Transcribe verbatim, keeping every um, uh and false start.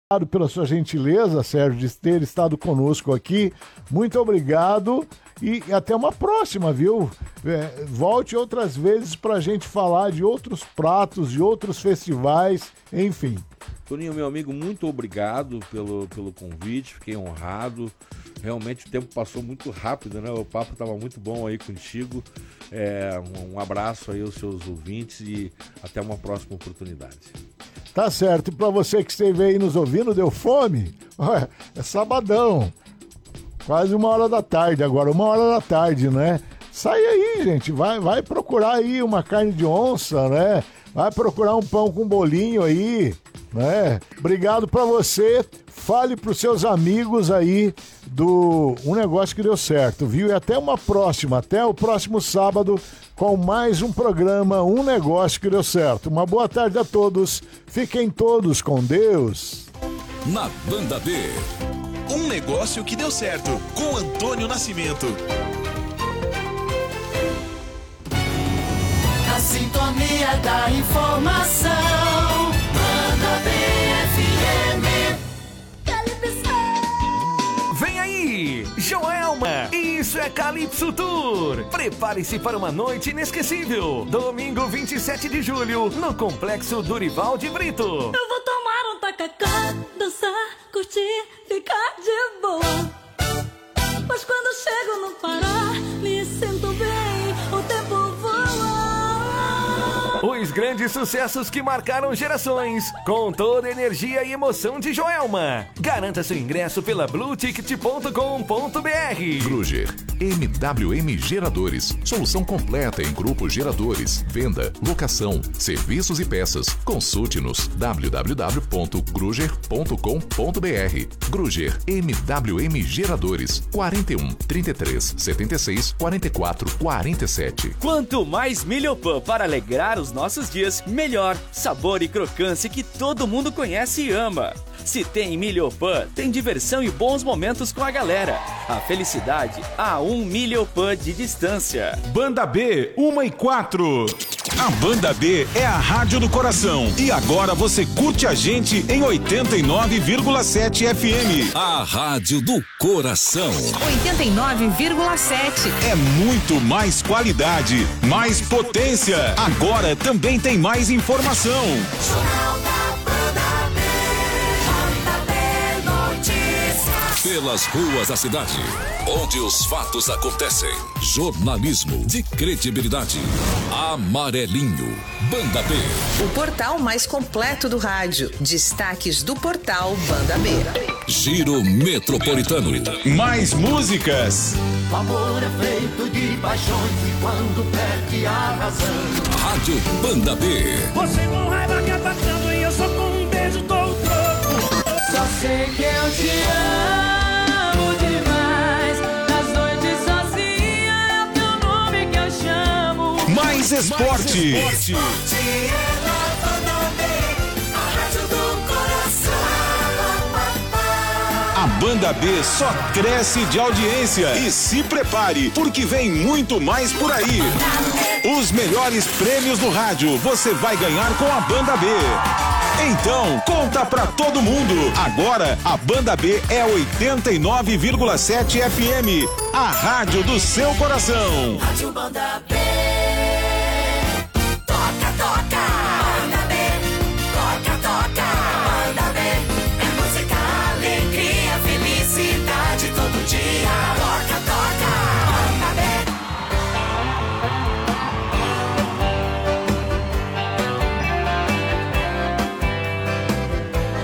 Pela sua gentileza, Sérgio, de ter estado conosco aqui. Muito obrigado e até uma próxima, viu? É, volte outras vezes para a gente falar de outros pratos, de outros festivais, enfim. Toninho, meu amigo, muito obrigado pelo, pelo convite, fiquei honrado. Realmente o tempo passou muito rápido, né? O papo estava muito bom aí contigo. É, um, um abraço aí aos seus ouvintes e até uma próxima oportunidade. Tá certo. E para você que esteve aí nos ouvindo, deu fome? Olha, é sabadão. Quase uma hora da tarde agora, uma hora da tarde, né? Sai aí, gente. Vai, vai procurar aí uma carne de onça, né? Vai procurar um pão com bolinho aí, né? Obrigado para você. Fale pros seus amigos aí do Um Negócio que Deu Certo, viu? E até uma próxima, até o próximo sábado com mais um programa Um Negócio que Deu Certo. Uma boa tarde a todos. Fiquem todos com Deus. Na Banda B, Um Negócio que Deu Certo, com Antônio Nascimento. A sintonia da informação. Banda B F M. Vem aí, Joelma! Isso é Calypso Tour! Prepare-se para uma noite inesquecível. Domingo vinte e sete de julho, no Complexo Dorival de Brito. Eu vou tomar um tacacá, dançar, curtir, ficar de boa. Mas quando chego no Pará, me sinto bem, o tempo voa. Os grandes sucessos que marcaram gerações, com toda a energia e emoção de Joelma. Garanta seu ingresso pela blue ticket ponto com ponto b r. Gruger, M W M Geradores, solução completa em grupos geradores, venda, locação, serviços e peças. Consulte-nos w w w ponto gruger ponto com ponto b r. Gruger, M W M Geradores, quarenta e um, trinta e três, setenta e seis, quarenta e quatro, quarenta e sete. Quanto mais Milhopan para alegrar os nossos dias, melhor. Sabor e crocância que todo mundo conhece e ama. Se tem Milhopan, tem diversão e bons momentos com a galera. A felicidade a um Milhopan de distância. Banda B, uma e quatro. A Banda B é a rádio do coração. E agora você curte a gente em oitenta e nove vírgula sete F M. A rádio do coração. oitenta e nove vírgula sete. É muito mais qualidade, mais potência. Agora também tem mais informação. Jornal da Banda B. Pelas ruas da cidade, onde os fatos acontecem. Jornalismo de credibilidade. Amarelinho. Banda B. O portal mais completo do rádio. Destaques do portal Banda B. Giro Metropolitano. Mais músicas. O amor é feito de paixões e quando perde a razão. Rádio Banda B. Você com raiva quer passando e eu só com um beijo dou o troco. Só sei que eu te amo demais. Nas noites sozinha é o teu nome que eu chamo. Mais esporte. Mais esporte é na Banda B, a rádio do coração. A Banda B só cresce de audiência. E se prepare, porque vem muito mais por aí. Os melhores prêmios do rádio você vai ganhar com a Banda B. Então, conta pra todo mundo. Agora, a Banda B é oitenta e nove vírgula sete F M. A rádio do seu coração. Rádio Banda B.